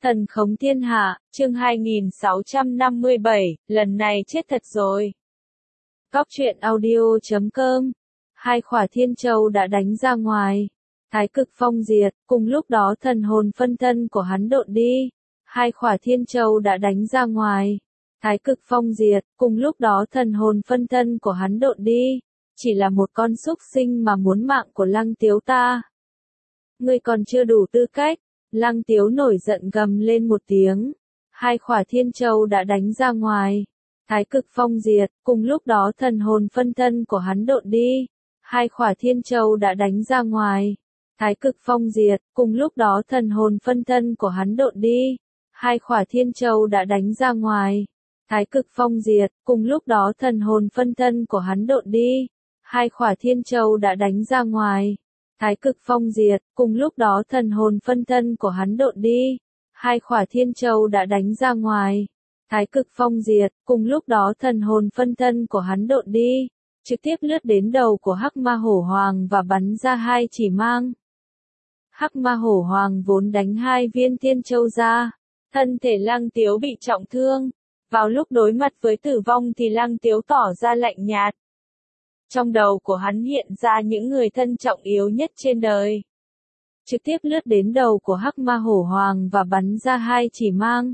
Thần khống thiên hạ, chương 2657, lần này chết thật rồi. Góc truyện audio.com. Hai khỏa thiên châu đã đánh ra ngoài. Thái cực phong diệt, cùng lúc đó thần hồn phân thân của hắn độn đi. Hai khỏa thiên châu đã đánh ra ngoài. Thái cực phong diệt, cùng lúc đó thần hồn phân thân của hắn độn đi. Chỉ là một con súc sinh mà muốn mạng của Lăng Tiếu ta. Ngươi còn chưa đủ tư cách. Lăng Tiếu nổi giận gầm lên một tiếng. Hai khỏa thiên châu đã đánh ra ngoài. Thái cực phong diệt, cùng lúc đó thần hồn phân thân của hắn độn đi. Hai khỏa thiên châu đã đánh ra ngoài. Thái cực phong diệt, cùng lúc đó thần hồn phân thân của hắn độn đi. Hai khỏa thiên châu đã đánh ra ngoài. Thái cực phong diệt, cùng lúc đó thần hồn phân thân của hắn độn đi. Hai khỏa thiên châu đã đánh ra ngoài. Thái cực phong diệt, cùng lúc đó thần hồn phân thân của hắn độn đi. Hai khỏa thiên châu đã đánh ra ngoài. Thái cực phong diệt, cùng lúc đó thần hồn phân thân của hắn độn đi. Trực tiếp lướt đến đầu của Hắc Ma Hổ Hoàng và bắn ra hai chỉ mang. Hắc Ma Hổ Hoàng vốn đánh hai viên thiên châu ra. Thân thể Lăng Tiếu bị trọng thương. Vào lúc đối mặt với tử vong thì Lăng Tiếu tỏ ra lạnh nhạt. Trong đầu của hắn hiện ra những người thân trọng yếu nhất trên đời. Trực tiếp lướt đến đầu của Hắc Ma Hổ Hoàng và bắn ra hai chỉ mang.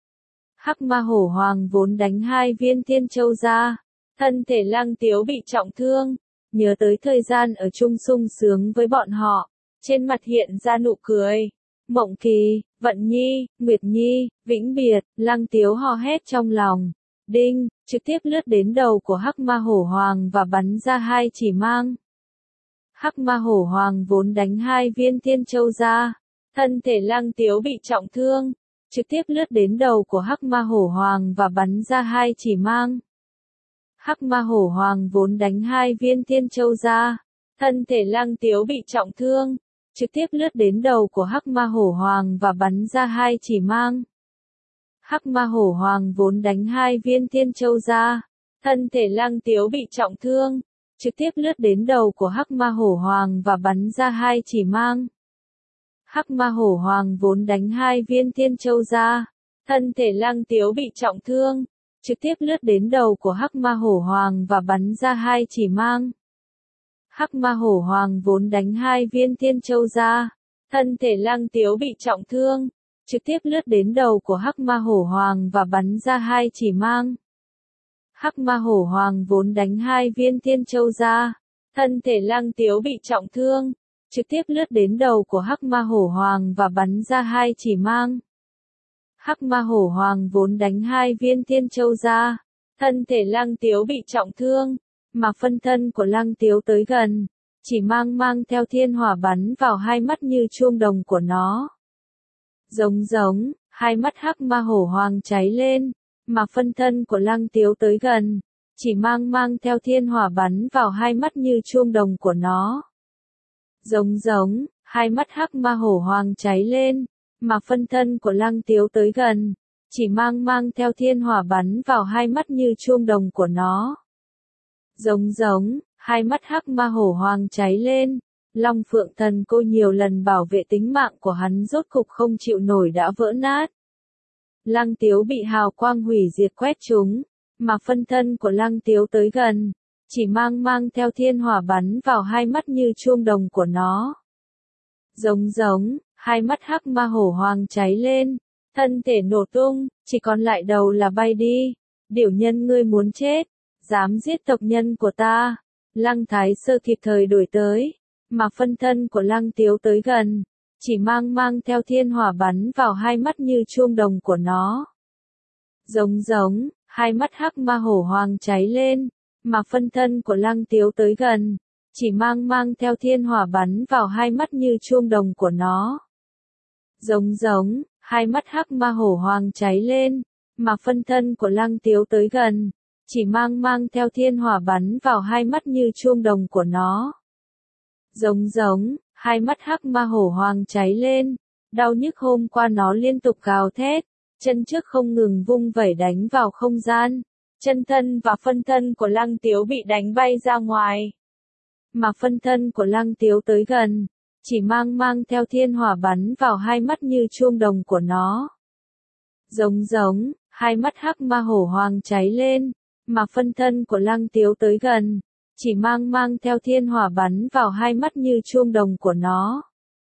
Hắc Ma Hổ Hoàng vốn đánh hai viên thiên châu ra. Thân thể Lăng Tiếu bị trọng thương. Nhớ tới thời gian ở chung sung sướng với bọn họ. Trên mặt hiện ra nụ cười. Mộng Kỳ, Vận Nhi, Nguyệt Nhi, vĩnh biệt, Lăng Tiếu hò hét trong lòng. Đinh, trực tiếp lướt đến đầu của Hắc Ma Hổ Hoàng và bắn ra hai chỉ mang. Hắc Ma Hổ Hoàng vốn đánh hai viên thiên châu ra. Thân thể Lăng Tiếu bị trọng thương. Trực tiếp lướt đến đầu của Hắc Ma Hổ Hoàng và bắn ra hai chỉ mang. Hắc Ma Hổ Hoàng vốn đánh hai viên thiên châu ra. Thân thể Lăng Tiếu bị trọng thương. Trực tiếp lướt đến đầu của Hắc Ma Hổ Hoàng và bắn ra hai chỉ mang. Hắc Ma Hổ Hoàng vốn đánh hai viên thiên châu ra. Thân thể Lăng Tiếu bị trọng thương. Trực tiếp lướt đến đầu của Hắc Ma Hổ Hoàng và bắn ra hai chỉ mang. Hắc Ma Hổ Hoàng vốn đánh hai viên thiên châu ra. Thân thể Lăng Tiếu bị trọng thương. Trực tiếp lướt đến đầu của Hắc Ma Hổ Hoàng và bắn ra hai chỉ mang. Hắc Ma Hổ Hoàng vốn đánh hai viên thiên châu ra. Thân thể Lăng Tiếu bị trọng thương. Trực tiếp lướt đến đầu của Hắc Ma Hổ Hoàng và bắn ra hai chỉ mang. Hắc Ma Hổ Hoàng vốn đánh hai viên thiên châu ra. Thân thể Lăng Tiếu bị trọng thương. Trực tiếp lướt đến đầu của Hắc Ma Hổ Hoàng và bắn ra hai chỉ mang. Hắc Ma Hổ Hoàng vốn đánh hai viên thiên châu ra. Thân thể Lăng Tiếu bị trọng thương. Mà phân thân của Lăng Tiếu tới gần. Chỉ mang theo thiên hỏa bắn vào hai mắt như chuông đồng của nó. Giống, hai mắt Hắc Ma Hổ Hoàng cháy lên, mà phân thân của Lăng Tiếu tới gần, chỉ mang theo thiên hỏa bắn vào hai mắt như chuông đồng của nó. Giống, hai mắt Hắc Ma Hổ Hoàng cháy lên, mà phân thân của Lăng Tiếu tới gần, chỉ mang theo thiên hỏa bắn vào hai mắt như chuông đồng của nó. Giống, hai mắt Hắc Ma Hổ Hoàng cháy lên. Long Phượng Thần Cô nhiều lần bảo vệ tính mạng của hắn rốt cục không chịu nổi đã vỡ nát. Lăng Tiếu bị hào quang hủy diệt quét trúng, mà phân thân của Lăng Tiếu tới gần, chỉ mang theo thiên hỏa bắn vào hai mắt như chuông đồng của nó. Giống, hai mắt Hắc Ma Hổ Hoàng cháy lên, thân thể nổ tung, chỉ còn lại đầu là bay đi. Điểu nhân ngươi muốn chết, dám giết tộc nhân của ta. Lăng Thái Sơ kịp thời đuổi tới. Mà phân thân của Lăng Tiếu tới gần, chỉ mang theo thiên hỏa bắn vào hai mắt như chuông đồng của nó. Giống, hai mắt Hắc Ma Hổ Hoàng cháy lên, mà phân thân của Lăng Tiếu tới gần, chỉ mang theo thiên hỏa bắn vào hai mắt như chuông đồng của nó. Giống, hai mắt Hắc Ma Hổ Hoàng cháy lên, mà phân thân của Lăng Tiếu tới gần, chỉ mang theo thiên hỏa bắn vào hai mắt như chuông đồng của nó. Giống, hai mắt Hắc Ma Hổ Hoàng cháy lên, đau nhức hôm qua nó liên tục gào thét, chân trước không ngừng vung vẩy đánh vào không gian, chân thân và phân thân của Lăng Tiếu bị đánh bay ra ngoài. Mà phân thân của Lăng Tiếu tới gần, chỉ mang theo thiên hỏa bắn vào hai mắt như chuông đồng của nó. Giống, hai mắt hắc ma hổ hoàng cháy lên, mà phân thân của Lăng Tiếu tới gần, chỉ mang theo thiên hỏa bắn vào hai mắt như chuông đồng của nó.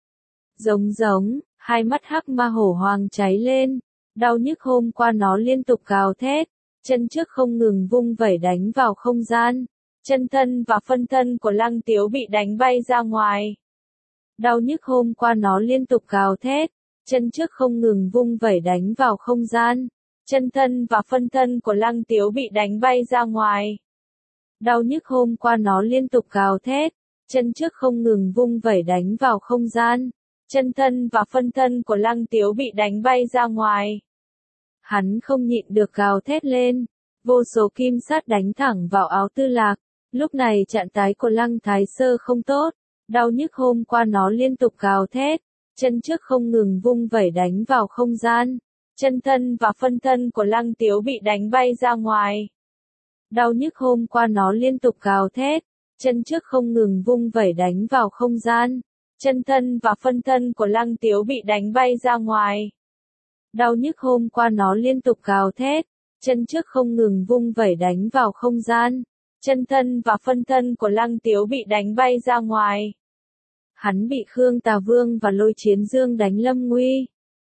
Giống, hai mắt hắc ma hổ hoàng cháy lên, đau nhức hôm qua nó liên tục gào thét, chân trước không ngừng vung vẩy đánh vào không gian, chân thân và phân thân của Lăng Tiếu bị đánh bay ra ngoài. Đau nhức hôm qua nó liên tục gào thét, chân trước không ngừng vung vẩy đánh vào không gian, chân thân và phân thân của Lăng Tiếu bị đánh bay ra ngoài. Đau nhức hôm qua nó liên tục gào thét, chân trước không ngừng vung vẩy đánh vào không gian, chân thân và phân thân của Lăng Tiếu bị đánh bay ra ngoài. Hắn không nhịn được gào thét lên, vô số kim sát đánh thẳng vào áo Tư Lạc, lúc này trạng thái của Lăng Thái Sơ không tốt, đau nhức hôm qua nó liên tục gào thét, chân trước không ngừng vung vẩy đánh vào không gian, chân thân và phân thân của Lăng Tiếu bị đánh bay ra ngoài. Đau nhức hôm qua nó liên tục gào thét, chân trước không ngừng vung vẩy đánh vào không gian, chân thân và phân thân của Lăng Tiếu bị đánh bay ra ngoài. Đau nhức hôm qua nó liên tục gào thét, chân trước không ngừng vung vẩy đánh vào không gian, chân thân và phân thân của Lăng Tiếu bị đánh bay ra ngoài. Hắn bị Khương Tà Vương và Lôi Chiến Dương đánh lâm nguy.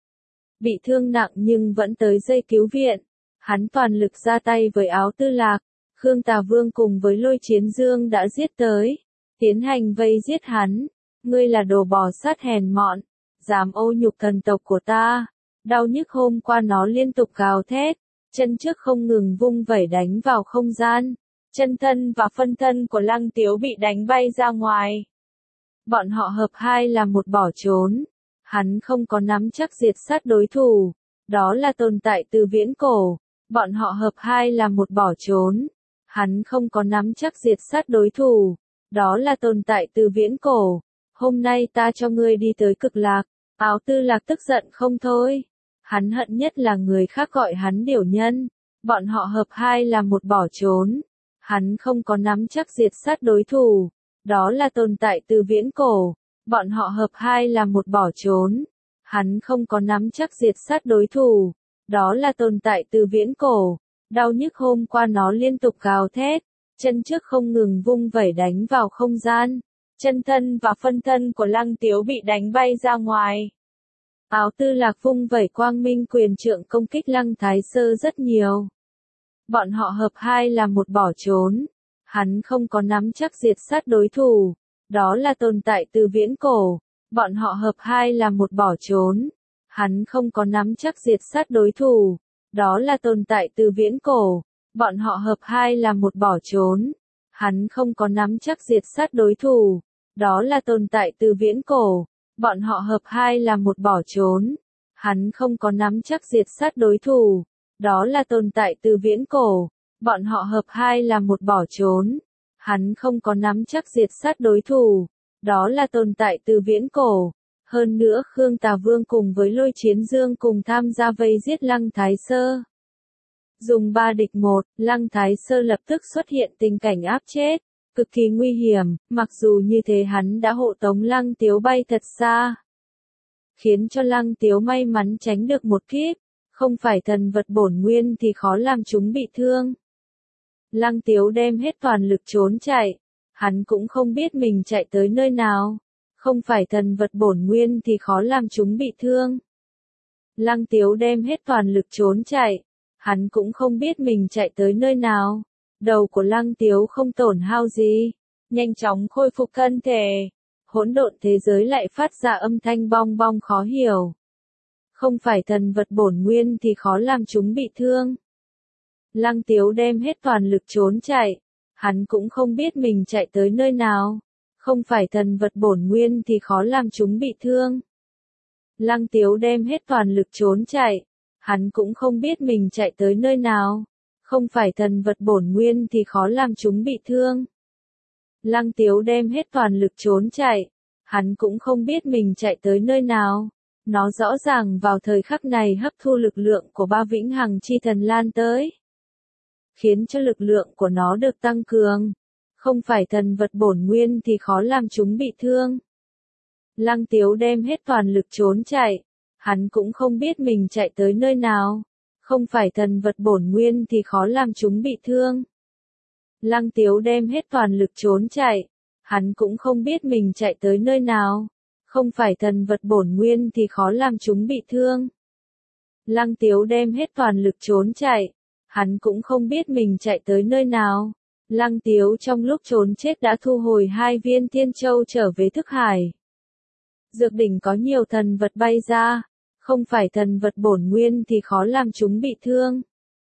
Bị thương nặng nhưng vẫn tới dây cứu viện. Hắn toàn lực ra tay với áo Tư Lạc. Khương Tà Vương cùng với Lôi Chiến Dương đã giết tới. Tiến hành vây giết hắn. Ngươi là đồ bò sát hèn mọn. Dám ô nhục thần tộc của ta. Đau nhức hôm qua nó liên tục gào thét. Chân trước không ngừng vung vẩy đánh vào không gian. Chân thân và phân thân của Lăng Tiếu bị đánh bay ra ngoài. Bọn họ hợp hai là một bỏ trốn. Hắn không có nắm chắc diệt sát đối thủ. Đó là tồn tại từ viễn cổ. Bọn họ hợp hai là một bỏ trốn. Hắn không có nắm chắc diệt sát đối thủ. Đó là tồn tại từ viễn cổ. Hôm nay ta cho ngươi đi tới Cực Lạc. Áo Tư Lạc tức giận không thôi. Hắn hận nhất là người khác gọi hắn điểu nhân. Bọn họ hợp hai là một bỏ trốn. Hắn không có nắm chắc diệt sát đối thủ. Đó là tồn tại từ viễn cổ. Bọn họ hợp hai là một bỏ trốn. Hắn không có nắm chắc diệt sát đối thủ. Đó là tồn tại từ viễn cổ. Đau nhức hôm qua nó liên tục gào thét. Chân trước không ngừng vung vẩy đánh vào không gian. Chân thân và phân thân của Lăng Tiếu bị đánh bay ra ngoài. Áo Tư Lạc vung vẩy quang minh quyền trượng công kích Lăng Thái Sơ rất nhiều. Bọn họ hợp hai là một bỏ trốn. Hắn không có nắm chắc diệt sát đối thủ. Đó là tồn tại từ viễn cổ. Bọn họ hợp hai là một bỏ trốn. Hắn không có nắm chắc diệt sát đối thủ. Đó là tồn tại từ viễn cổ. Bọn họ hợp hai là một bỏ trốn. Hắn không có nắm chắc diệt sát đối thủ. Đó là tồn tại từ viễn cổ. Bọn họ hợp hai là một bỏ trốn. Hắn không có nắm chắc diệt sát đối thủ. Đó là tồn tại từ viễn cổ. Bọn họ hợp hai là một bỏ trốn. Hắn không có nắm chắc diệt sát đối thủ. Đó là tồn tại từ viễn cổ. Hơn nữa Khương Tà Vương cùng với Lôi Chiến Dương cùng tham gia vây giết Lăng Thái Sơ. Dùng 3 địch 1, Lăng Thái Sơ lập tức xuất hiện tình cảnh áp chết. Cực kỳ nguy hiểm, mặc dù như thế hắn đã hộ tống Lăng Tiếu bay thật xa. Khiến cho Lăng Tiếu may mắn tránh được một kiếp. Không phải thần vật bổn nguyên thì khó làm chúng bị thương. Lăng Tiếu đem hết toàn lực trốn chạy. Hắn cũng không biết mình chạy tới nơi nào. Không phải thần vật bổn nguyên thì khó làm chúng bị thương. Lăng Tiếu đem hết toàn lực trốn chạy. Hắn cũng không biết mình chạy tới nơi nào. Đầu của Lăng Tiếu không tổn hao gì. Nhanh chóng khôi phục thân thể. Hỗn độn thế giới lại phát ra âm thanh bong bong khó hiểu. Không phải thần vật bổn nguyên thì khó làm chúng bị thương. Lăng Tiếu đem hết toàn lực trốn chạy. Hắn cũng không biết mình chạy tới nơi nào. Không phải thần vật bổn nguyên thì khó làm chúng bị thương. Lăng Tiếu đem hết toàn lực trốn chạy. Hắn cũng không biết mình chạy tới nơi nào. Không phải thần vật bổn nguyên thì khó làm chúng bị thương. Lăng Tiếu đem hết toàn lực trốn chạy. Hắn cũng không biết mình chạy tới nơi nào. Nó rõ ràng vào thời khắc này hấp thu lực lượng của ba vĩnh hằng chi thần lan tới. Khiến cho lực lượng của nó được tăng cường. Không phải thần vật bổn nguyên thì khó làm chúng bị thương. Lăng Tiếu đem hết toàn lực trốn chạy. Hắn cũng không biết mình chạy tới nơi nào. Không phải thần vật bổn nguyên thì khó làm chúng bị thương. Lăng Tiếu đem hết toàn lực trốn chạy. Hắn cũng không biết mình chạy tới nơi nào. Không phải thần vật bổn nguyên thì khó làm chúng bị thương. Lăng Tiếu đem hết toàn lực trốn chạy. Hắn cũng không biết mình chạy tới nơi nào. Lăng Tiếu trong lúc trốn chết đã thu hồi 2 viên thiên châu trở về thức hải. Dược đỉnh có nhiều thần vật bay ra. Không phải thần vật bổn nguyên thì khó làm chúng bị thương.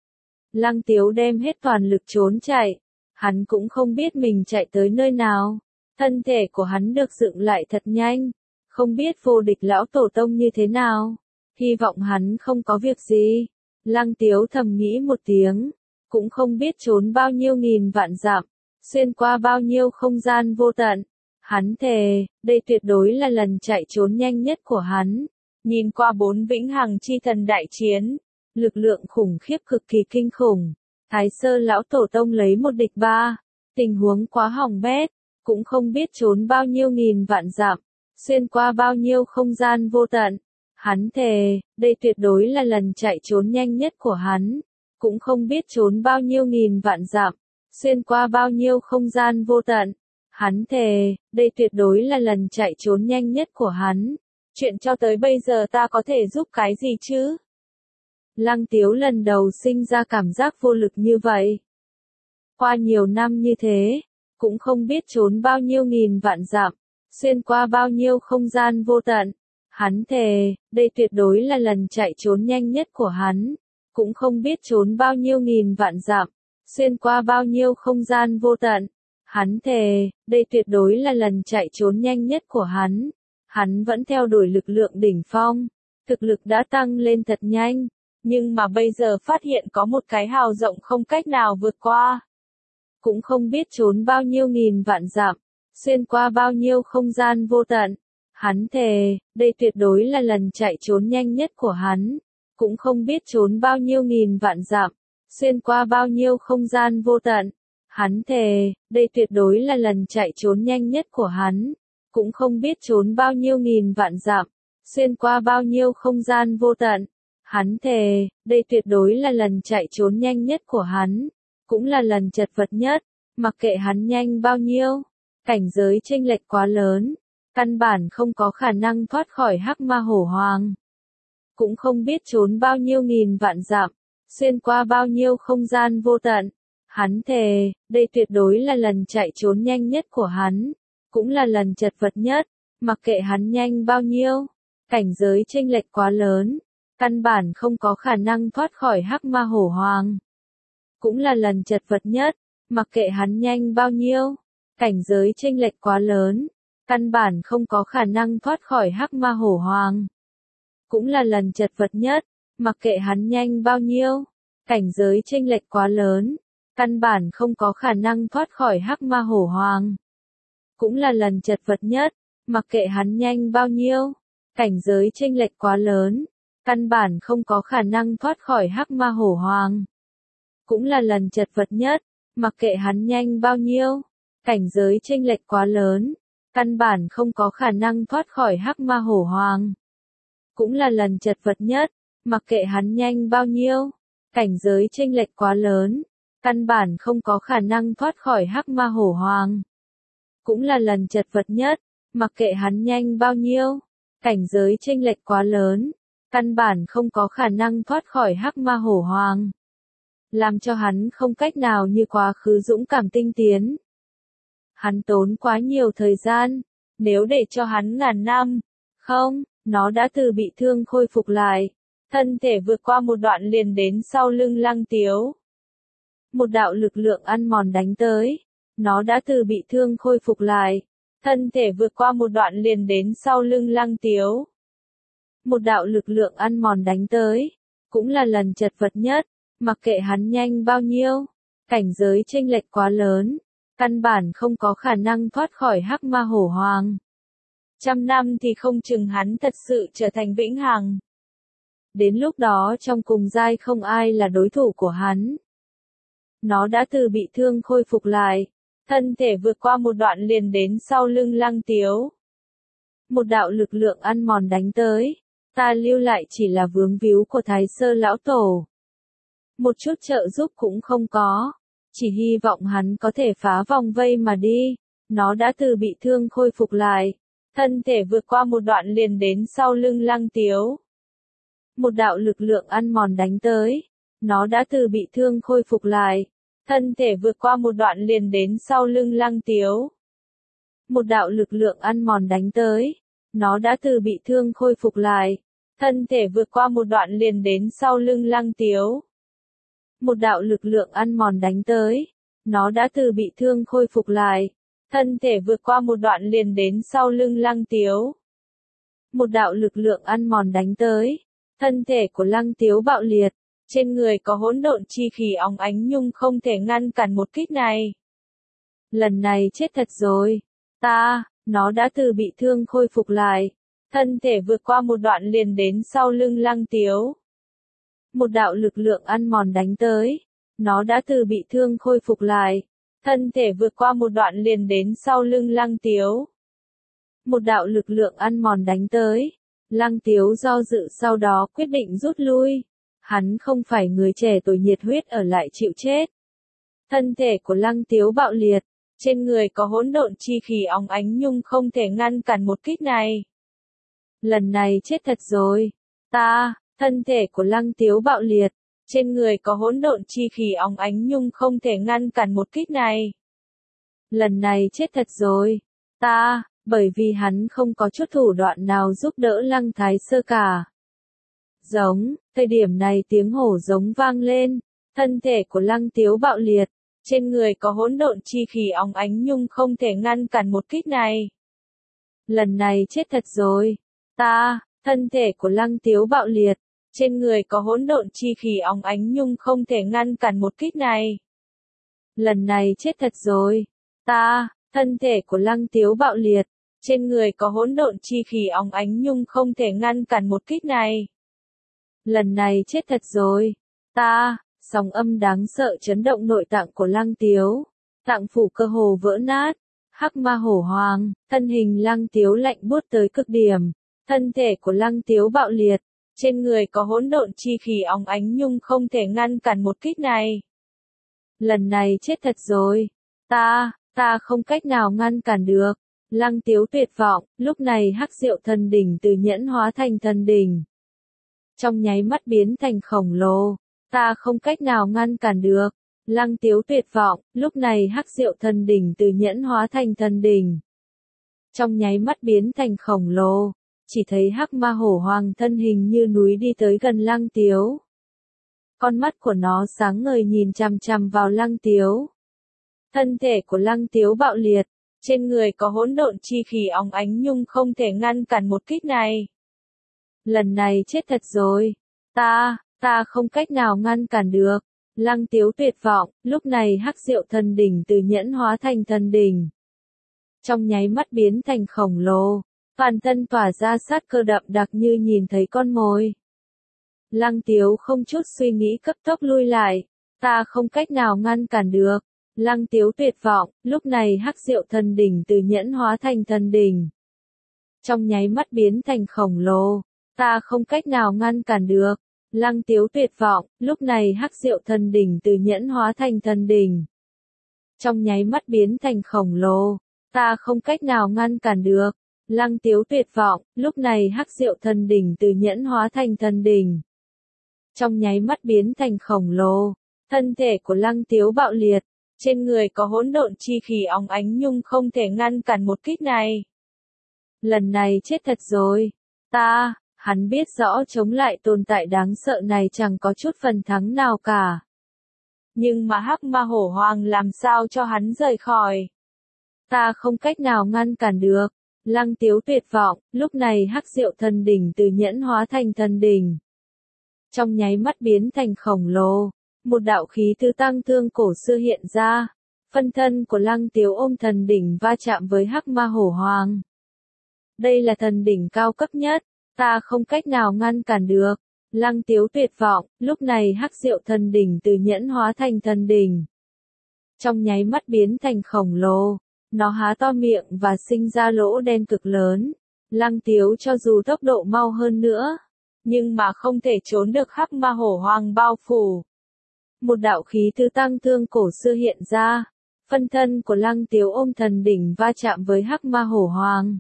Lăng Tiếu đem hết toàn lực trốn chạy. Hắn cũng không biết mình chạy tới nơi nào. Thân thể của hắn được dựng lại thật nhanh. Không biết vô địch lão tổ tông như thế nào. Hy vọng hắn không có việc gì. Lăng Tiếu thầm nghĩ một tiếng. Cũng không biết trốn bao nhiêu nghìn vạn dặm. Xuyên qua bao nhiêu không gian vô tận. Hắn thề, đây tuyệt đối là lần chạy trốn nhanh nhất của hắn. Nhìn qua 4 vĩnh hằng chi thần đại chiến. Lực lượng khủng khiếp cực kỳ kinh khủng. Thái Sơ lão tổ tông lấy 1 địch 3. Tình huống quá hỏng bét. Cũng không biết trốn bao nhiêu nghìn vạn dặm. Xuyên qua bao nhiêu không gian vô tận. Hắn thề, đây tuyệt đối là lần chạy trốn nhanh nhất của hắn. Cũng không biết trốn bao nhiêu nghìn vạn dặm. Xuyên qua bao nhiêu không gian vô tận. Hắn thề, đây tuyệt đối là lần chạy trốn nhanh nhất của hắn. Chuyện cho tới bây giờ ta có thể giúp cái gì chứ? Lăng Tiếu lần đầu sinh ra cảm giác vô lực như vậy. Qua nhiều năm như thế, cũng không biết trốn bao nhiêu nghìn vạn dặm, xuyên qua bao nhiêu không gian vô tận. Hắn thề, đây tuyệt đối là lần chạy trốn nhanh nhất của hắn. Cũng không biết trốn bao nhiêu nghìn vạn dặm, xuyên qua bao nhiêu không gian vô tận. Hắn thề, đây tuyệt đối là lần chạy trốn nhanh nhất của hắn. Hắn vẫn theo đuổi lực lượng đỉnh phong, thực lực đã tăng lên thật nhanh, nhưng mà bây giờ phát hiện có một cái hào rộng không cách nào vượt qua. Cũng không biết trốn bao nhiêu nghìn vạn dặm, xuyên qua bao nhiêu không gian vô tận. Hắn thề, đây tuyệt đối là lần chạy trốn nhanh nhất của hắn. Cũng không biết trốn bao nhiêu nghìn vạn dặm, xuyên qua bao nhiêu không gian vô tận. Hắn thề, đây tuyệt đối là lần chạy trốn nhanh nhất của hắn. Cũng không biết trốn bao nhiêu nghìn vạn dặm, xuyên qua bao nhiêu không gian vô tận. Hắn thề, đây tuyệt đối là lần chạy trốn nhanh nhất của hắn. Cũng là lần chật vật nhất, mặc kệ hắn nhanh bao nhiêu. Cảnh giới chênh lệch quá lớn, căn bản không có khả năng thoát khỏi hắc ma hổ hoàng. Cũng không biết trốn bao nhiêu nghìn vạn dặm, xuyên qua bao nhiêu không gian vô tận. Hắn thề, đây tuyệt đối là lần chạy trốn nhanh nhất của hắn. Cũng là lần chật vật nhất, mặc kệ hắn nhanh bao nhiêu. Cảnh giới chênh lệch quá lớn, căn bản không có khả năng thoát khỏi hắc ma hổ hoàng. Cũng là lần chật vật nhất, mặc kệ hắn nhanh bao nhiêu. Cảnh giới chênh lệch quá lớn, căn bản không có khả năng thoát khỏi hắc ma hổ hoàng. Cũng là lần chật vật nhất, mặc kệ hắn nhanh bao nhiêu. Cảnh giới chênh lệch quá lớn, căn bản không có khả năng thoát khỏi hắc ma hổ hoàng. Cũng là lần chật vật nhất, mặc kệ hắn nhanh bao nhiêu. Cảnh giới chênh lệch quá lớn, căn bản không có khả năng thoát khỏi hắc ma hổ hoàng. Cũng là lần chật vật nhất, mặc kệ hắn nhanh bao nhiêu. Cảnh giới chênh lệch quá lớn, căn bản không có khả năng thoát khỏi hắc ma hổ hoàng. Cũng là lần chật vật nhất, mặc kệ hắn nhanh bao nhiêu. Cảnh giới chênh lệch quá lớn, căn bản không có khả năng thoát khỏi hắc ma hổ hoàng. Cũng là lần chật vật nhất, mặc kệ hắn nhanh bao nhiêu. Cảnh giới chênh lệch quá lớn, căn bản không có khả năng thoát khỏi hắc ma hổ hoàng. Làm cho hắn không cách nào như quá khứ dũng cảm tinh tiến. Hắn tốn quá nhiều thời gian, nếu để cho hắn ngàn năm, không, nó đã từ bị thương khôi phục lại. Thân thể vượt qua một đoạn liền đến sau lưng Lăng Tiếu. Một đạo lực lượng ăn mòn đánh tới, nó đã từ bị thương khôi phục lại. Thân thể vượt qua một đoạn liền đến sau lưng Lăng Tiếu. Một đạo lực lượng ăn mòn đánh tới, cũng là lần chật vật nhất, mặc kệ hắn nhanh bao nhiêu. Cảnh giới chênh lệch quá lớn, căn bản không có khả năng thoát khỏi hắc ma hổ hoàng. 100 năm thì không chừng hắn thật sự trở thành vĩnh hằng. Đến lúc đó trong cùng giai không ai là đối thủ của hắn. Nó đã từ bị thương khôi phục lại. Thân thể vượt qua một đoạn liền đến sau lưng Lăng Tiếu. Một đạo lực lượng ăn mòn đánh tới. ta lưu lại chỉ là vướng víu của Thái Sơ lão tổ. Một chút trợ giúp cũng không có, chỉ hy vọng hắn có thể phá vòng vây mà đi. Nó đã từ bị thương khôi phục lại, thân thể vượt qua một đoạn liền đến sau lưng Lăng Tiếu. Một đạo lực lượng ăn mòn đánh tới, nó đã từ bị thương khôi phục lại, thân thể vượt qua một đoạn liền đến sau lưng Lăng Tiếu. Một đạo lực lượng ăn mòn đánh tới, nó đã từ bị thương khôi phục lại, thân thể vượt qua một đoạn liền đến sau lưng Lăng Tiếu. Một đạo lực lượng ăn mòn đánh tới, nó đã từ bị thương khôi phục lại, thân thể vượt qua một đoạn liền đến sau lưng Lăng Tiếu. Một đạo lực lượng ăn mòn đánh tới, thân thể của Lăng Tiếu bạo liệt, trên người có hỗn độn chi khí óng ánh nhưng không thể ngăn cản một kích này. Lần này chết thật rồi, nó đã từ bị thương khôi phục lại, thân thể vượt qua một đoạn liền đến sau lưng Lăng Tiếu. Một đạo lực lượng ăn mòn đánh tới, nó đã từ bị thương khôi phục lại, thân thể vượt qua một đoạn liền đến sau lưng Lăng Tiếu. Một đạo lực lượng ăn mòn đánh tới, Lăng Tiếu do dự sau đó quyết định rút lui. Hắn không phải người trẻ tuổi nhiệt huyết ở lại chịu chết. Thân thể của Lăng Tiếu bạo liệt, trên người có hỗn độn chi khí óng ánh nhưng không thể ngăn cản một kích này. Lần này chết thật rồi, thân thể của Lăng Tiếu bạo liệt, trên người có hỗn độn chi khí óng ánh nhưng không thể ngăn cản một kích này. Lần này chết thật rồi, bởi vì hắn không có chút thủ đoạn nào giúp đỡ Lăng Thái Sơ cả. Giống, thời điểm này tiếng hổ giống vang lên, thân thể của Lăng Tiếu bạo liệt, trên người có hỗn độn chi khí óng ánh nhưng không thể ngăn cản một kích này. Lần này chết thật rồi, thân thể của Lăng Tiếu bạo liệt, trên người có hỗn độn chi khí óng ánh nhưng không thể ngăn cản một kích này. Lần này chết thật rồi, thân thể của Lăng Tiếu bạo liệt, trên người có hỗn độn chi khí óng ánh nhưng không thể ngăn cản một kích này. Lần này chết thật rồi, sóng âm đáng sợ chấn động nội tạng của Lăng Tiếu, tạng phủ cơ hồ vỡ nát, hắc ma hổ hoàng, thân hình Lăng Tiếu lạnh buốt tới cực điểm, thân thể của Lăng Tiếu bạo liệt, trên người có hỗn độn chi khí óng ánh nhưng không thể ngăn cản một kích này. Lần này chết thật rồi, ta không cách nào ngăn cản được. Lăng Tiếu tuyệt vọng, lúc này hắc diệu thần đỉnh từ nhẫn hóa thành thần đỉnh. Trong nháy mắt biến thành khổng lồ, ta không cách nào ngăn cản được. Lăng Tiếu tuyệt vọng, lúc này hắc diệu thần đỉnh từ nhẫn hóa thành thần đỉnh. Trong nháy mắt biến thành khổng lồ, chỉ thấy hắc ma hổ hoàng thân hình như núi đi tới gần Lăng Tiếu. Con mắt của nó sáng ngời nhìn chằm chằm vào Lăng Tiếu. Thân thể của Lăng Tiếu bạo liệt, trên người có hỗn độn chi khí óng ánh nhưng không thể ngăn cản một kích này. Lần này chết thật rồi, ta không cách nào ngăn cản được. Lăng Tiếu tuyệt vọng, lúc này hắc diệu thần đỉnh từ nhẫn hóa thành thần đỉnh. Trong nháy mắt biến thành khổng lồ, toàn thân tỏa ra sát cơ đậm đặc như nhìn thấy con mồi. Lăng Tiếu không chút suy nghĩ cấp tốc lui lại, ta không cách nào ngăn cản được. Lăng Tiếu tuyệt vọng, lúc này hắc diệu thần đỉnh từ nhẫn hóa thành thần đỉnh. Trong nháy mắt biến thành khổng lồ, ta không cách nào ngăn cản được. Lăng Tiếu tuyệt vọng, lúc này hắc diệu thần đỉnh từ nhẫn hóa thành thần đỉnh. Trong nháy mắt biến thành khổng lồ, ta không cách nào ngăn cản được. Lăng Tiếu tuyệt vọng, lúc này hắc diệu thần đỉnh từ nhẫn hóa thành thần đỉnh. Trong nháy mắt biến thành khổng lồ, thân thể của Lăng Tiếu bạo liệt, trên người có hỗn độn chi khí óng ánh nhưng không thể ngăn cản một kích này. Lần này chết thật rồi, hắn biết rõ chống lại tồn tại đáng sợ này chẳng có chút phần thắng nào cả. Nhưng mà hắc ma hổ hoàng làm sao cho hắn rời khỏi. Ta không cách nào ngăn cản được. Lăng Tiếu tuyệt vọng, lúc này hắc diệu thần đỉnh từ nhẫn hóa thành thần đỉnh. Trong nháy mắt biến thành khổng lồ, một đạo khí thứ tăng thương cổ xưa hiện ra. Phân thân của Lăng Tiếu ôm thần đỉnh va chạm với hắc ma hổ hoàng. Đây là thần đỉnh cao cấp nhất, ta không cách nào ngăn cản được. Lăng Tiếu tuyệt vọng, lúc này hắc diệu thần đỉnh từ nhẫn hóa thành thần đỉnh. Trong nháy mắt biến thành khổng lồ, nó há to miệng và sinh ra lỗ đen cực lớn. Lăng Tiếu cho dù tốc độ mau hơn nữa, nhưng mà không thể trốn được hắc ma hổ hoàng bao phủ. Một đạo khí thứ tăng thương cổ xưa hiện ra, phân thân của Lăng Tiếu ôm thần đỉnh va chạm với hắc ma hổ hoàng.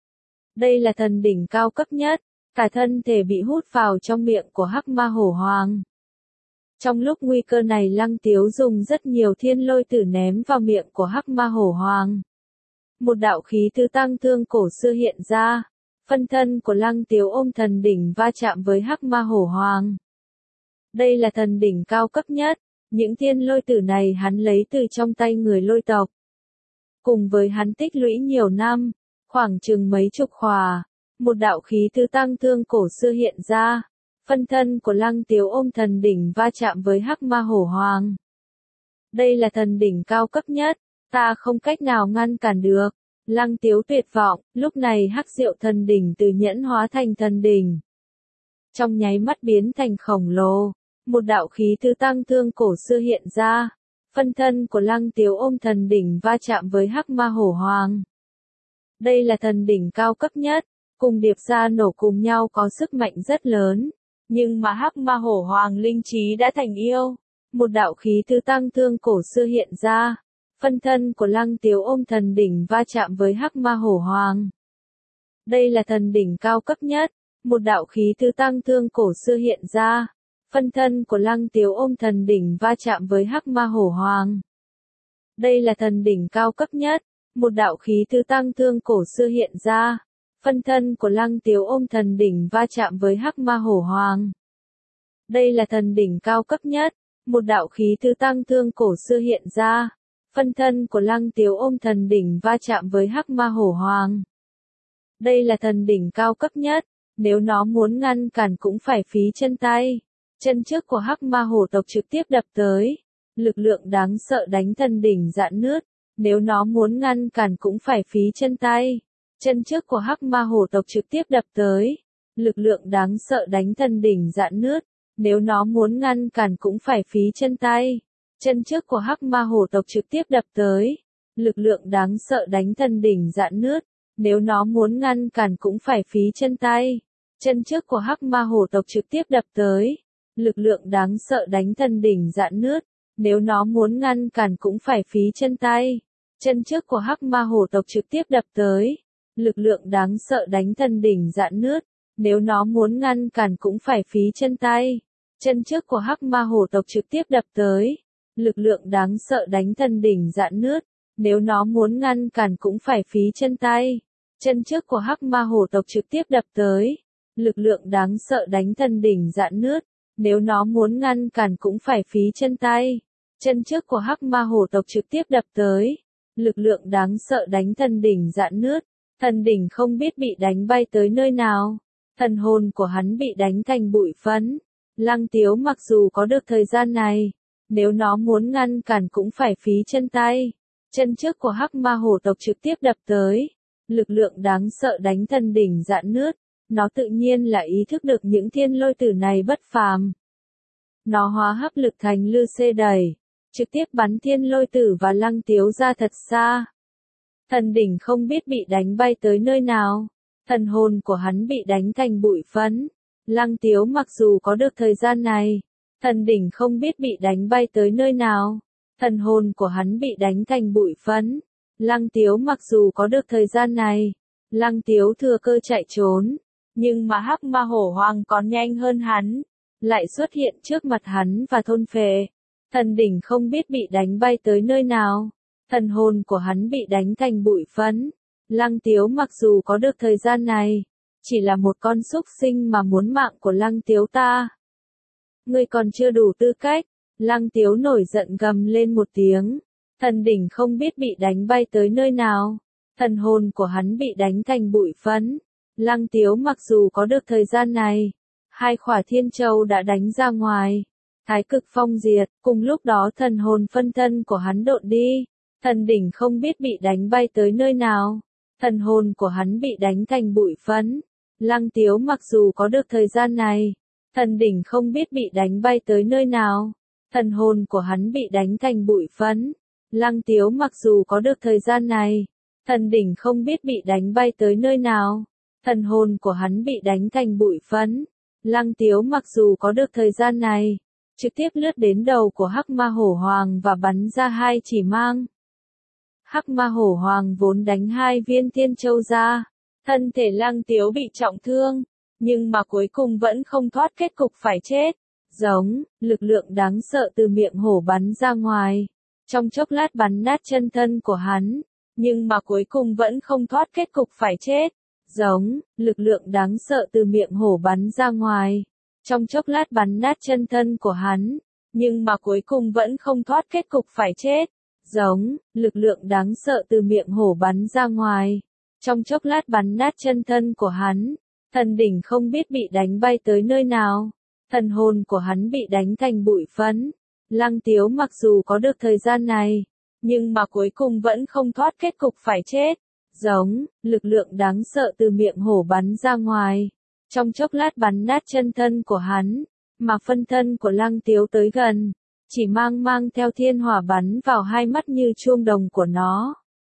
Đây là thần đỉnh cao cấp nhất, cả thân thể bị hút vào trong miệng của hắc ma hổ hoàng. Trong lúc nguy cơ này Lăng Tiếu dùng rất nhiều thiên lôi tử ném vào miệng của hắc ma hổ hoàng. Một đạo khí thứ tăng thương cổ xưa hiện ra, phân thân của Lăng Tiếu ôm thần đỉnh va chạm với hắc ma hổ hoàng. Đây là thần đỉnh cao cấp nhất, những thiên lôi tử này hắn lấy từ trong tay người lôi tộc. Cùng với hắn tích lũy nhiều năm, khoảng chừng mấy chục khỏa, một đạo khí thứ tăng thương cổ xưa hiện ra, phân thân của Lăng Tiếu ôm thần đỉnh va chạm với hắc ma hổ hoàng. Đây là thần đỉnh cao cấp nhất, ta không cách nào ngăn cản được. Lăng Tiếu tuyệt vọng, lúc này hắc diệu thần đỉnh từ nhẫn hóa thành thần đỉnh. Trong nháy mắt biến thành khổng lồ, một đạo khí thứ tăng thương cổ xưa hiện ra, phân thân của Lăng Tiếu ôm thần đỉnh va chạm với hắc ma hổ hoàng. Đây là thần đỉnh cao cấp nhất, cùng điệp ra nổ cùng nhau có sức mạnh rất lớn, nhưng mà hắc ma hổ hoàng linh trí đã thành yêu. Một đạo khí thứ tăng thương cổ xưa hiện ra, phân thân của Lăng Tiếu ôm thần đỉnh va chạm với hắc ma hổ hoàng. Đây là thần đỉnh cao cấp nhất, một đạo khí thứ tăng thương cổ xưa hiện ra, phân thân của Lăng Tiếu ôm thần đỉnh va chạm với hắc ma hổ hoàng. Đây là thần đỉnh cao cấp nhất, một đạo khí thứ tăng thương cổ xưa hiện ra, phân thân của Lăng Tiếu ôm thần đỉnh va chạm với hắc ma hổ hoàng. Đây là thần đỉnh cao cấp nhất, một đạo khí thứ tăng thương cổ xưa hiện ra, phân thân của Lăng Tiếu ôm thần đỉnh va chạm với hắc ma hổ hoàng. Đây là thần đỉnh cao cấp nhất, nếu nó muốn ngăn cản cũng phải phí chân tay. Chân trước của hắc ma hổ tộc trực tiếp đập tới, lực lượng đáng sợ đánh thần đỉnh rạn nứt, nếu nó muốn ngăn cản cũng phải phí chân tay. Chân trước của hắc ma hổ tộc trực tiếp đập tới, lực lượng đáng sợ đánh thần đỉnh rạn nứt, nếu nó muốn ngăn cản cũng phải phí chân tay. Chân trước của hắc ma hổ tộc trực tiếp đập tới, lực lượng đáng sợ đánh thần đỉnh rạn nứt, nếu nó muốn ngăn cản cũng phải phí chân tay. Chân trước của hắc ma hổ tộc trực tiếp đập tới, lực lượng đáng sợ đánh thần đỉnh rạn nứt, nếu nó muốn ngăn cản cũng phải phí chân tay. Chân trước của hắc ma hổ tộc trực tiếp đập tới, lực lượng đáng sợ đánh thần đỉnh rạn nứt, nếu nó muốn ngăn cản cũng phải phí chân tay. Chân trước của hắc ma hổ tộc trực tiếp đập tới, lực lượng đáng sợ đánh thần đỉnh rạn nứt, nếu nó muốn ngăn cản cũng phải phí chân tay. Chân trước của hắc ma hổ tộc trực tiếp đập tới, lực lượng đáng sợ đánh thần đỉnh rạn nứt, nếu nó muốn ngăn cản cũng phải phí chân tay. Chân trước của hắc ma hổ tộc trực tiếp đập tới, lực lượng đáng sợ đánh thần đỉnh rạn nứt, thần đỉnh không biết bị đánh bay tới nơi nào, thần hồn của hắn bị đánh thành bụi phấn. Lăng Tiếu mặc dù có được thời gian này, nếu nó muốn ngăn cản cũng phải phí chân tay. Chân trước của hắc ma hổ tộc trực tiếp đập tới, lực lượng đáng sợ đánh thần đỉnh rạn nứt, nó tự nhiên là ý thức được những thiên lôi tử này bất phàm. Nó hóa hấp lực thành lư xê đẩy, trực tiếp bắn thiên lôi tử và Lăng Tiếu ra thật xa. Thần đỉnh không biết bị đánh bay tới nơi nào, thần hồn của hắn bị đánh thành bụi phấn. Lăng Tiếu mặc dù có được thời gian này, thần đỉnh không biết bị đánh bay tới nơi nào, thần hồn của hắn bị đánh thành bụi phấn. Lăng Tiếu mặc dù có được thời gian này, Lăng Tiếu thừa cơ chạy trốn, nhưng mà hắc ma hổ hoàng còn nhanh hơn hắn, lại xuất hiện trước mặt hắn và thôn phệ. Thần đỉnh không biết bị đánh bay tới nơi nào, thần hồn của hắn bị đánh thành bụi phấn. Lăng Tiếu mặc dù có được thời gian này, chỉ là một con súc sinh mà muốn mạng của Lăng Tiếu ta. Ngươi còn chưa đủ tư cách. Lăng Tiếu nổi giận gầm lên một tiếng. Thần đỉnh không biết bị đánh bay tới nơi nào, thần hồn của hắn bị đánh thành bụi phấn. Lăng Tiếu mặc dù có được thời gian này, hai khỏa thiên châu đã đánh ra ngoài. Thái cực phong diệt, cùng lúc đó thần hồn phân thân của hắn độn đi. Thần đỉnh không biết bị đánh bay tới nơi nào, thần hồn của hắn bị đánh thành bụi phấn. Lăng Tiếu mặc dù có được thời gian này, thần đỉnh không biết bị đánh bay tới nơi nào, thần hồn của hắn bị đánh thành bụi phấn. Lăng Tiếu mặc dù có được thời gian này, thần đỉnh không biết bị đánh bay tới nơi nào, thần hồn của hắn bị đánh thành bụi phấn. Lăng Tiếu mặc dù có được thời gian này, trực tiếp lướt đến đầu của Hắc Ma Hổ Hoàng và bắn ra 2 chỉ mang. Hắc Ma Hổ Hoàng vốn đánh 2 viên Thiên Châu ra, thân thể Lăng Tiếu bị trọng thương, nhưng mà cuối cùng vẫn không thoát kết cục phải chết. Giống, lực lượng đáng sợ từ miệng hổ bắn ra ngoài, trong chốc lát bắn nát chân thân của hắn, nhưng mà cuối cùng vẫn không thoát kết cục phải chết. Giống, lực lượng đáng sợ từ miệng hổ bắn ra ngoài, trong chốc lát bắn nát chân thân của hắn, nhưng mà cuối cùng vẫn không thoát kết cục phải chết. Giống, lực lượng đáng sợ từ miệng hổ bắn ra ngoài, trong chốc lát bắn nát chân thân của hắn, thần đỉnh không biết bị đánh bay tới nơi nào, thần hồn của hắn bị đánh thành bụi phấn. Lăng Tiếu mặc dù có được thời gian này, nhưng mà cuối cùng vẫn không thoát kết cục phải chết. Giống, lực lượng đáng sợ từ miệng hổ bắn ra ngoài, trong chốc lát bắn nát chân thân của hắn, mà phân thân của Lăng Tiếu tới gần, chỉ mang theo thiên hỏa bắn vào hai mắt như chuông đồng của nó.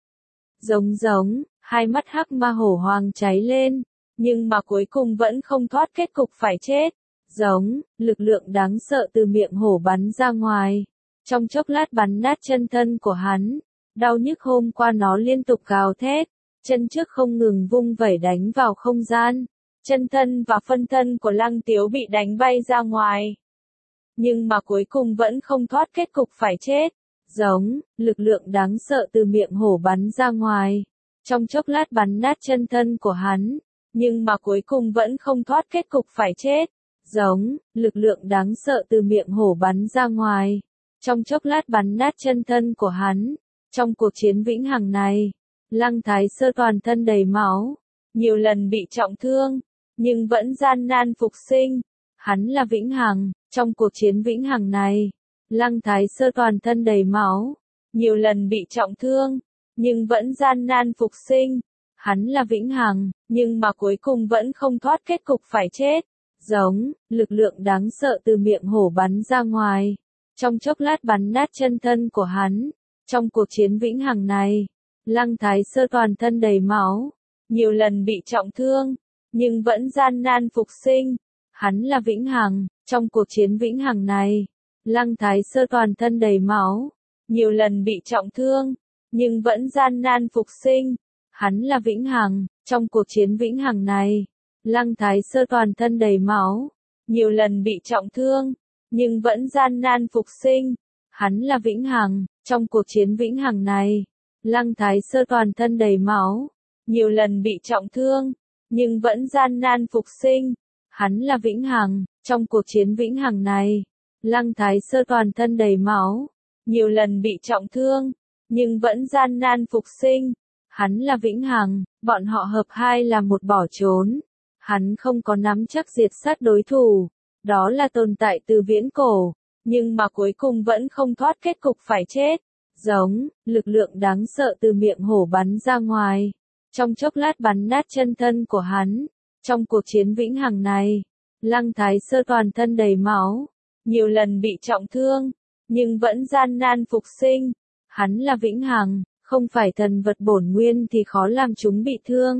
Giống, hai mắt Hắc Ma Hổ Hoàng cháy lên, nhưng mà cuối cùng vẫn không thoát kết cục phải chết. Giống, lực lượng đáng sợ từ miệng hổ bắn ra ngoài, trong chốc lát bắn nát chân thân của hắn, đau nhức hôm qua nó liên tục gào thét, chân trước không ngừng vung vẩy đánh vào không gian, chân thân và phân thân của Lăng Tiếu bị đánh bay ra ngoài. Nhưng mà cuối cùng vẫn không thoát kết cục phải chết. Giống, lực lượng đáng sợ từ miệng hổ bắn ra ngoài, trong chốc lát bắn nát chân thân của hắn, nhưng mà cuối cùng vẫn không thoát kết cục phải chết. Giống, lực lượng đáng sợ từ miệng hổ bắn ra ngoài, trong chốc lát bắn nát chân thân của hắn. Trong cuộc chiến vĩnh hằng này, Lăng Thái Sơ toàn thân đầy máu, nhiều lần bị trọng thương, nhưng vẫn gian nan phục sinh. Hắn là vĩnh hằng, trong cuộc chiến vĩnh hằng này, Lăng Thái Sơ toàn thân đầy máu, nhiều lần bị trọng thương, nhưng vẫn gian nan phục sinh. Hắn là vĩnh hằng, nhưng mà cuối cùng vẫn không thoát kết cục phải chết. Giống, lực lượng đáng sợ từ miệng hổ bắn ra ngoài, trong chốc lát bắn nát chân thân của hắn. Trong cuộc chiến vĩnh hằng này, Lăng Thái Sơ toàn thân đầy máu, nhiều lần bị trọng thương, nhưng vẫn gian nan phục sinh. Hắn là vĩnh hằng, trong cuộc chiến vĩnh hằng này, Lăng Thái Sơ toàn thân đầy máu, nhiều lần bị trọng thương, nhưng vẫn gian nan phục sinh. Hắn là vĩnh hằng, trong cuộc chiến vĩnh hằng này, Lăng Thái Sơ toàn thân đầy máu, nhiều lần bị trọng thương, nhưng vẫn gian nan phục sinh. Hắn là vĩnh hằng, trong cuộc chiến vĩnh hằng này, Lăng Thái Sơ toàn thân đầy máu, nhiều lần bị trọng thương, nhưng vẫn gian nan phục sinh. Hắn là vĩnh hằng, trong cuộc chiến vĩnh hằng này, Lăng Thái Sơ toàn thân đầy máu, nhiều lần bị trọng thương, nhưng vẫn gian nan phục sinh. Hắn là vĩnh hằng, bọn họ hợp hai là một bỏ trốn. Hắn không có nắm chắc diệt sát đối thủ, đó là tồn tại từ viễn cổ, nhưng mà cuối cùng vẫn không thoát kết cục phải chết. Giống, lực lượng đáng sợ từ miệng hổ bắn ra ngoài, trong chốc lát bắn nát chân thân của hắn. Trong cuộc chiến vĩnh hằng này, Lăng Thái Sơ toàn thân đầy máu, nhiều lần bị trọng thương, nhưng vẫn gian nan phục sinh. Hắn là vĩnh hằng, không phải thần vật bổn nguyên thì khó làm chúng bị thương.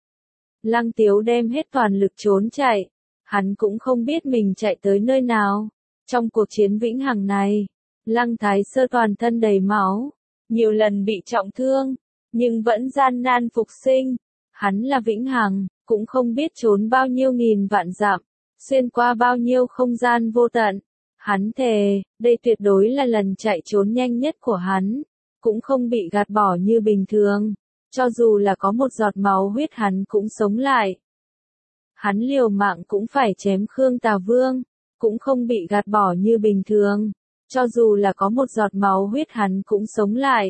Lăng Tiếu đem hết toàn lực trốn chạy, hắn cũng không biết mình chạy tới nơi nào. Trong cuộc chiến vĩnh hằng này, Lăng Thái Sơ toàn thân đầy máu, nhiều lần bị trọng thương, nhưng vẫn gian nan phục sinh. Hắn là vĩnh hằng, cũng không biết trốn bao nhiêu nghìn vạn dặm, xuyên qua bao nhiêu không gian vô tận. Hắn thề, đây tuyệt đối là lần chạy trốn nhanh nhất của hắn, cũng không bị gạt bỏ như bình thường. Cho dù là có một giọt máu huyết hắn cũng sống lại. Hắn liều mạng cũng phải chém Khương Tà Vương, cũng không bị gạt bỏ như bình thường. Cho dù là có một giọt máu huyết hắn cũng sống lại.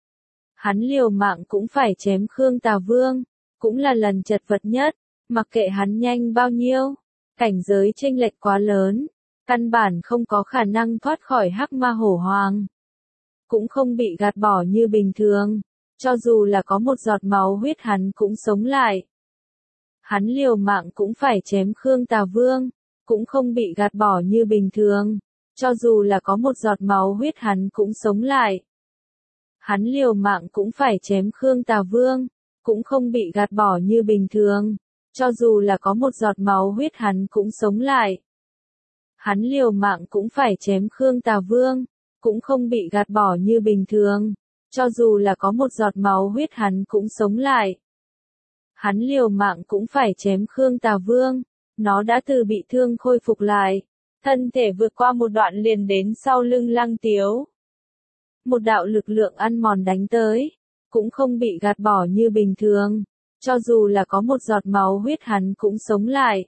Hắn liều mạng cũng phải chém Khương Tà Vương, cũng là lần chật vật nhất, mặc kệ hắn nhanh bao nhiêu, cảnh giới chênh lệch quá lớn, căn bản không có khả năng thoát khỏi Hắc Ma Hổ Hoàng. Cũng không bị gạt bỏ như bình thường, cho dù là có một giọt máu huyết hắn cũng sống lại. Hắn liều mạng cũng phải chém Khương Tà Vương, cũng không bị gạt bỏ như bình thường, cho dù là có một giọt máu huyết hắn cũng sống lại. Hắn liều mạng cũng phải chém Khương Tà Vương, cũng không bị gạt bỏ như bình thường, Cho dù là có một giọt máu huyết hắn cũng sống lại. Hắn liều mạng cũng phải chém Khương Tà Vương, cũng không bị gạt bỏ như bình thường. Cho dù là có một giọt máu huyết hắn cũng sống lại. Hắn liều mạng cũng phải chém Khương Tà Vương, nó đã từ bị thương khôi phục lại. Thân thể vượt qua một đoạn liền đến sau lưng Lăng Tiếu. Một đạo lực lượng ăn mòn đánh tới, cũng không bị gạt bỏ như bình thường. Cho dù là có một giọt máu huyết hắn cũng sống lại.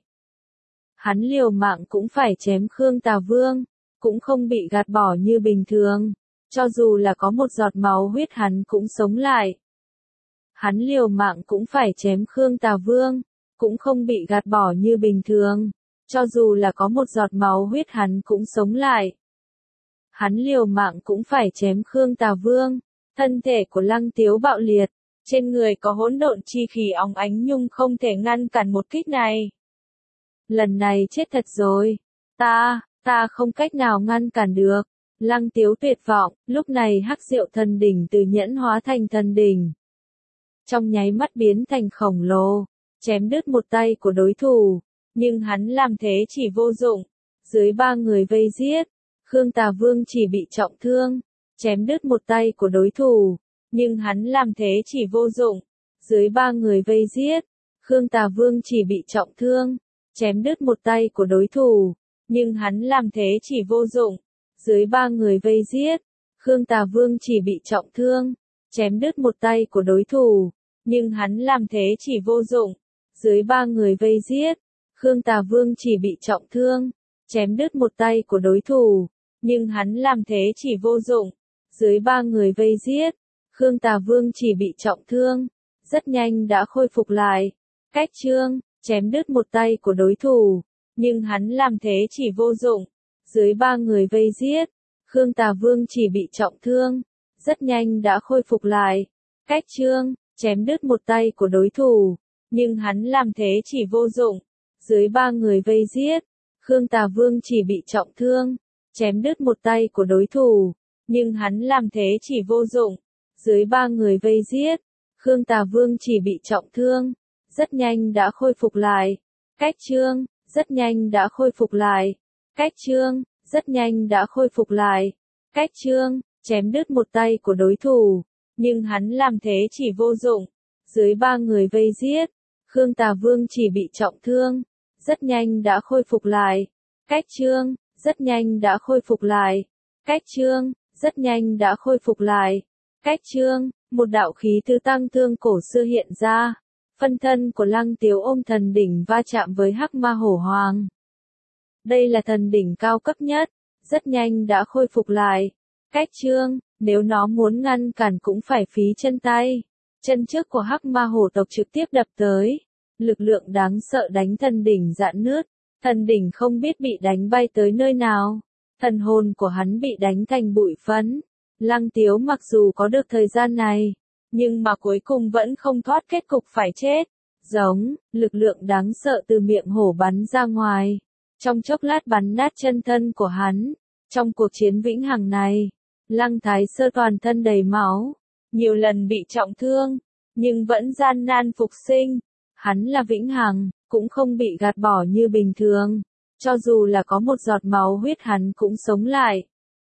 Hắn liều mạng cũng phải chém Khương Tà Vương, cũng không bị gạt bỏ như bình thường. Cho dù là có một giọt máu huyết hắn cũng sống lại. Hắn liều mạng cũng phải chém Khương Tà Vương, cũng không bị gạt bỏ như bình thường. Cho dù là có một giọt máu huyết hắn cũng sống lại. Hắn liều mạng cũng phải chém Khương Tà Vương. Thân thể của Lăng Tiếu bạo liệt, trên người có hỗn độn chi khí óng ánh nhưng không thể ngăn cản một kích này. Lần này chết thật rồi. Ta không cách nào ngăn cản được. Lăng Tiếu tuyệt vọng, lúc này hắc diệu thần đỉnh từ nhẫn hóa thành thần đỉnh. Trong nháy mắt biến thành khổng lồ, chém đứt một tay của đối thủ, nhưng hắn làm thế chỉ vô dụng. Dưới 3 người vây giết, Khương Tà Vương chỉ bị trọng thương, chém đứt một tay của đối thủ, nhưng hắn làm thế chỉ vô dụng. Dưới 3 người vây giết, Khương Tà Vương chỉ bị trọng thương, chém đứt một tay của đối thủ, nhưng hắn làm thế chỉ vô dụng. Dưới 3 người vây giết, Khương Tà Vương chỉ bị trọng thương, chém đứt một tay của đối thủ, nhưng hắn làm thế chỉ vô dụng. Dưới 3 người vây giết, Khương Tà Vương chỉ bị trọng thương, chém đứt một tay của đối thủ, nhưng hắn làm thế chỉ vô dụng. Dưới 3 người vây giết, Khương Tà Vương chỉ bị trọng thương, rất nhanh đã khôi phục lại. Cách chương, chém đứt một tay của đối thủ, nhưng hắn làm thế chỉ vô dụng. Dưới 3 người vây giết, Khương Tà Vương chỉ bị trọng thương, rất nhanh đã khôi phục lại. Cách chương, chém đứt một tay của đối thủ, nhưng hắn làm thế chỉ vô dụng. Dưới 3 người vây giết, Khương Tà Vương chỉ bị trọng thương, chém đứt một tay của đối thủ, nhưng hắn làm thế chỉ vô dụng. Dưới 3 người vây giết, Khương Tà Vương chỉ bị trọng thương, rất nhanh đã khôi phục lại. Cách chương, rất nhanh đã khôi phục lại. Cách chương, rất nhanh đã khôi phục lại. Cách chương, chém đứt một tay của đối thủ, nhưng hắn làm thế chỉ vô dụng. Dưới 3 người vây giết, Khương Tà Vương chỉ bị trọng thương, rất nhanh đã khôi phục lại. Cách chương, rất nhanh đã khôi phục lại. Cách chương, rất nhanh đã khôi phục lại. Cách chương, một đạo khí thứ tăng thương cổ xưa hiện ra. Phân thân của Lăng Tiếu ôm thần đỉnh va chạm với Hắc Ma Hổ Hoàng. Đây là thần đỉnh cao cấp nhất, rất nhanh đã khôi phục lại. Cách chương, nếu nó muốn ngăn cản cũng phải phí chân tay. Chân trước của Hắc Ma Hổ tộc trực tiếp đập tới. Lực lượng đáng sợ đánh thần đỉnh rạn nứt. Thần đỉnh không biết bị đánh bay tới nơi nào. Thần hồn của hắn bị đánh thành bụi phấn. Lăng Tiếu mặc dù có được thời gian này, nhưng mà cuối cùng vẫn không thoát kết cục phải chết. Giống, lực lượng đáng sợ từ miệng hổ bắn ra ngoài. Trong chốc lát bắn nát chân thân của hắn. Trong cuộc chiến vĩnh hằng này, Lăng Thái Sơ toàn thân đầy máu, nhiều lần bị trọng thương, nhưng vẫn gian nan phục sinh. Hắn là vĩnh hằng, cũng không bị gạt bỏ như bình thường. Cho dù là có một giọt máu huyết hắn cũng sống lại.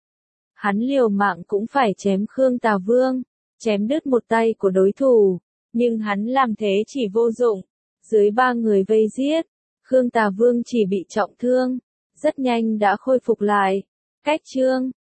Hắn liều mạng cũng phải chém Khương Tà Vương, chém đứt một tay của đối thủ, nhưng hắn làm thế chỉ vô dụng. Dưới 3 người vây giết, Khương Tà Vương chỉ bị trọng thương, rất nhanh đã khôi phục lại. Cách chương,